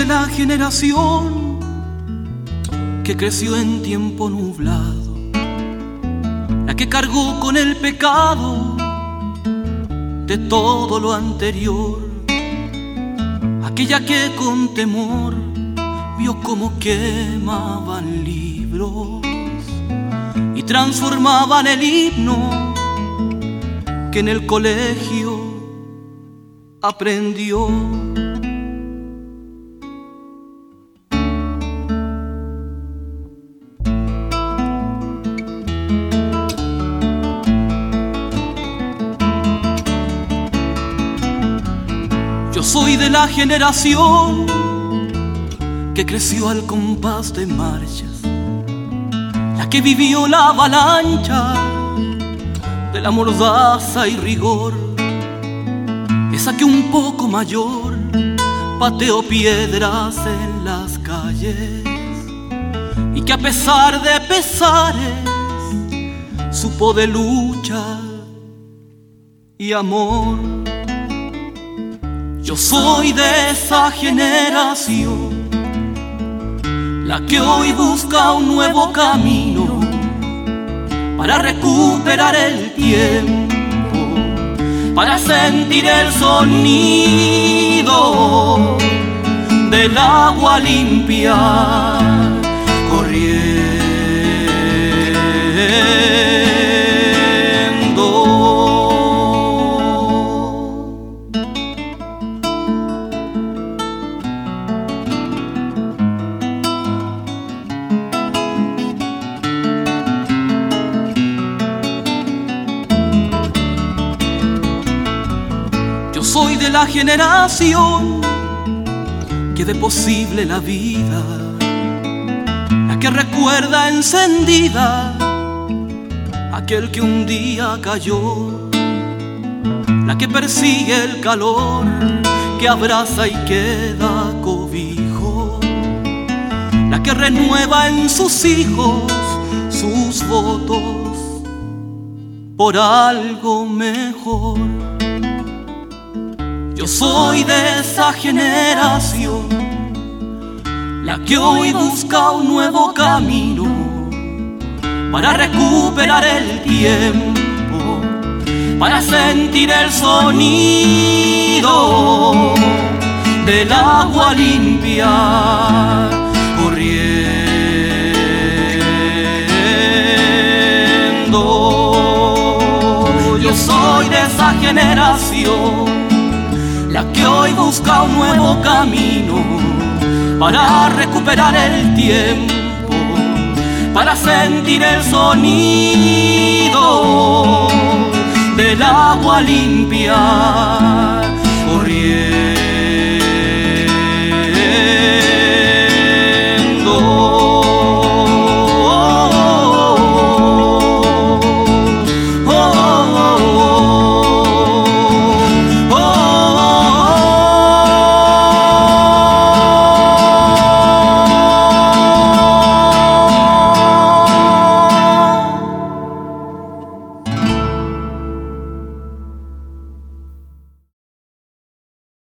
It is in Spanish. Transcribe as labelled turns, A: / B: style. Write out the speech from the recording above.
A: la generación que creció en tiempo nublado, la que cargó con el pecado de todo lo anterior, aquella que con temor vio cómo quemaban libros y transformaban el himno que en el colegio aprendió. Yo soy de la generación que creció al compás de marchas, la que vivió la avalancha de la mordaza y rigor, esa que un poco mayor pateó piedras en las calles y que a pesar de pesares supo de lucha y amor. Yo soy de esa generación, la que hoy busca un nuevo camino para recuperar el tiempo, para sentir el sonido del agua limpia corriendo. Soy de la generación que ve posible la vida, la que recuerda encendida aquel que un día cayó, la que persigue el calor, que abraza y que da cobijo, la que renueva en sus hijos sus votos por algo mejor. Yo soy de esa generación, la que hoy busca un nuevo camino para recuperar el tiempo, para sentir el sonido del agua limpia corriendo. Yo soy de esa generación, la que hoy busca un nuevo camino para recuperar el tiempo, para sentir el sonido del agua limpia